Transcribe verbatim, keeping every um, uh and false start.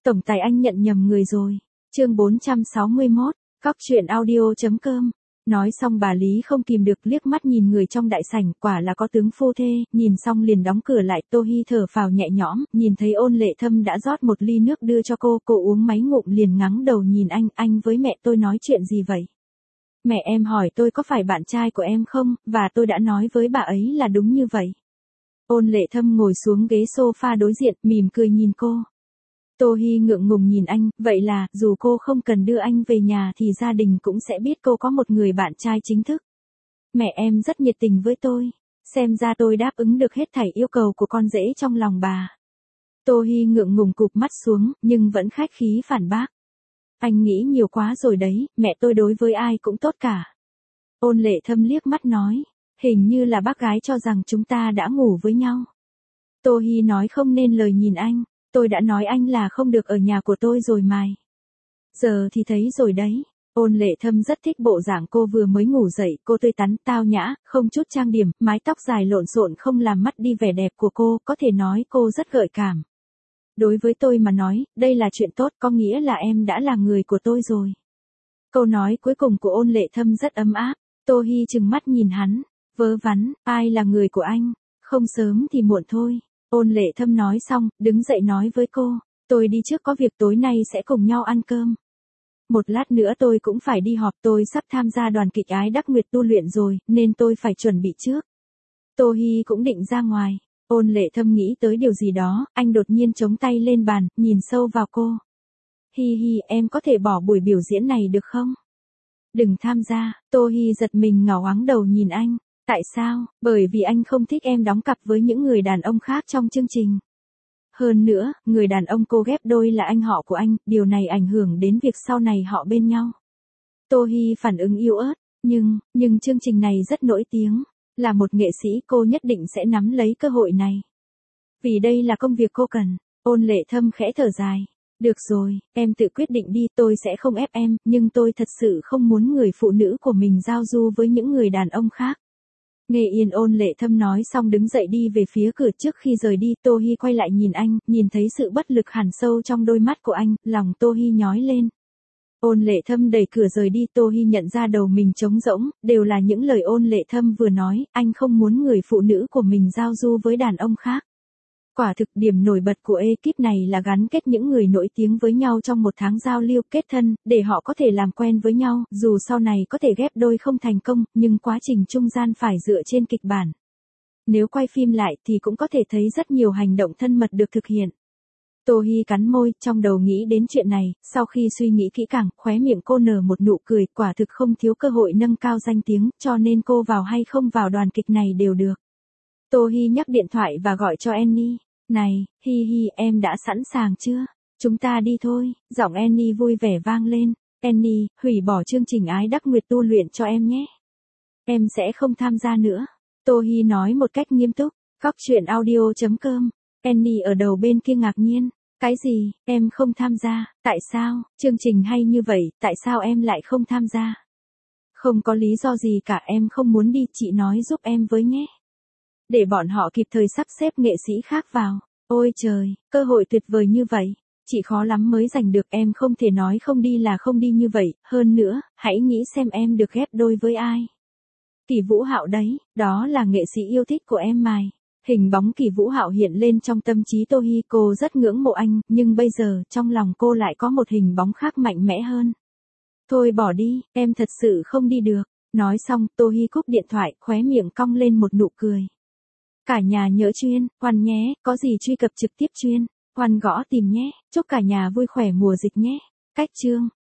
Tổng tài anh nhận nhầm người rồi. Chương bốn trăm sáu mươi mốt, cóc truyện audio chấm com. Nói xong bà Lý không kìm được liếc mắt nhìn người trong đại sảnh, quả là có tướng phu thê, nhìn xong liền đóng cửa lại. Tô Hi thở phào nhẹ nhõm, nhìn thấy Ôn Lệ Thâm đã rót một ly nước đưa cho cô, cô uống mấy ngụm liền ngắng đầu nhìn anh, anh với mẹ tôi nói chuyện gì vậy? Mẹ em hỏi tôi có phải bạn trai của em không, và tôi đã nói với bà ấy là đúng như vậy. Ôn Lệ Thâm ngồi xuống ghế sofa đối diện, mỉm cười nhìn cô. Tô Hi ngượng ngùng nhìn anh, vậy là, dù cô không cần đưa anh về nhà thì gia đình cũng sẽ biết cô có một người bạn trai chính thức. Mẹ em rất nhiệt tình với tôi, xem ra tôi đáp ứng được hết thảy yêu cầu của con rể trong lòng bà. Tô Hi ngượng ngùng cụp mắt xuống, nhưng vẫn khách khí phản bác. Anh nghĩ nhiều quá rồi đấy, mẹ tôi đối với ai cũng tốt cả. Ôn Lệ Thâm liếc mắt nói, hình như là bác gái cho rằng chúng ta đã ngủ với nhau. Tô Hi nói không nên lời nhìn anh. Tôi đã nói anh là không được ở nhà của tôi rồi mày. Giờ thì thấy rồi đấy. Ôn Lệ Thâm rất thích bộ dạng cô vừa mới ngủ dậy, cô tươi tắn, tao nhã, không chút trang điểm, mái tóc dài lộn xộn không làm mất đi vẻ đẹp của cô, có thể nói cô rất gợi cảm. Đối với tôi mà nói, đây là chuyện tốt, có nghĩa là em đã là người của tôi rồi. Câu nói cuối cùng của Ôn Lệ Thâm rất ấm áp. Tô Hi trừng mắt nhìn hắn, vớ vẩn, ai là người của anh? Không sớm thì muộn thôi. Ôn Lệ Thâm nói xong, đứng dậy nói với cô, tôi đi trước có việc tối nay sẽ cùng nhau ăn cơm. Một lát nữa tôi cũng phải đi họp, tôi sắp tham gia đoàn kịch Ái Đắc Nguyệt tu luyện rồi, nên tôi phải chuẩn bị trước. Tô Hi cũng định ra ngoài. Ôn Lệ Thâm nghĩ tới điều gì đó, anh đột nhiên chống tay lên bàn, nhìn sâu vào cô. Hi hi, em có thể bỏ buổi biểu diễn này được không? Đừng tham gia. Tô Hi giật mình ngẩng ngoáng đầu nhìn anh. Tại sao? Bởi vì anh không thích em đóng cặp với những người đàn ông khác trong chương trình. Hơn nữa, người đàn ông cô ghép đôi là anh họ của anh, điều này ảnh hưởng đến việc sau này họ bên nhau. Tô Hi phản ứng yếu ớt, nhưng, nhưng chương trình này rất nổi tiếng. Là một nghệ sĩ cô nhất định sẽ nắm lấy cơ hội này. Vì đây là công việc cô cần. Ôn Lệ Thâm khẽ thở dài. Được rồi, em tự quyết định đi, tôi sẽ không ép em, nhưng tôi thật sự không muốn người phụ nữ của mình giao du với những người đàn ông khác. Nghe yên Ôn Lệ Thâm nói xong đứng dậy đi về phía cửa. Trước khi rời đi, Tô Hi quay lại nhìn anh, nhìn thấy sự bất lực hằn sâu trong đôi mắt của anh, lòng Tô Hi nhói lên. Ôn Lệ Thâm đẩy cửa rời đi, Tô Hi nhận ra đầu mình trống rỗng, đều là những lời Ôn Lệ Thâm vừa nói, anh không muốn người phụ nữ của mình giao du với đàn ông khác. Quả thực điểm nổi bật của ekip này là gắn kết những người nổi tiếng với nhau trong một tháng giao lưu kết thân, để họ có thể làm quen với nhau, dù sau này có thể ghép đôi không thành công, nhưng quá trình trung gian phải dựa trên kịch bản. Nếu quay phim lại thì cũng có thể thấy rất nhiều hành động thân mật được thực hiện. Tô Hi cắn môi, trong đầu nghĩ đến chuyện này, sau khi suy nghĩ kỹ càng, khóe miệng cô nở một nụ cười, quả thực không thiếu cơ hội nâng cao danh tiếng, cho nên cô vào hay không vào đoàn kịch này đều được. Tô Hi nhấc điện thoại và gọi cho Annie. Này, Hi Hi, em đã sẵn sàng chưa? Chúng ta đi thôi. Giọng Annie vui vẻ vang lên. Annie, hủy bỏ chương trình Ái Đắc Nguyệt tu luyện cho em nhé. Em sẽ không tham gia nữa. Tô Hi nói một cách nghiêm túc. Cóc truyện audio chấm com. Annie ở đầu bên kia ngạc nhiên. Cái gì, em không tham gia, tại sao, chương trình hay như vậy, tại sao em lại không tham gia? Không có lý do gì cả, em không muốn đi, chị nói giúp em với nhé. Để bọn họ kịp thời sắp xếp nghệ sĩ khác vào. Ôi trời, cơ hội tuyệt vời như vậy. Chị khó lắm mới giành được, em không thể nói không đi là không đi như vậy. Hơn nữa, hãy nghĩ xem em được ghép đôi với ai. Kỳ Vũ Hạo đấy, đó là nghệ sĩ yêu thích của em mày. Hình bóng Kỳ Vũ Hạo hiện lên trong tâm trí Tô Hi, cô rất ngưỡng mộ anh, nhưng bây giờ, trong lòng cô lại có một hình bóng khác mạnh mẽ hơn. Thôi bỏ đi, em thật sự không đi được. Nói xong, Tô Hi cúp điện thoại, khóe miệng cong lên một nụ cười. Cả nhà nhớ chuyên, khoan nhé, có gì truy cập trực tiếp chuyên, khoan gõ tìm nhé, chúc cả nhà vui khỏe mùa dịch nhé. Cách chương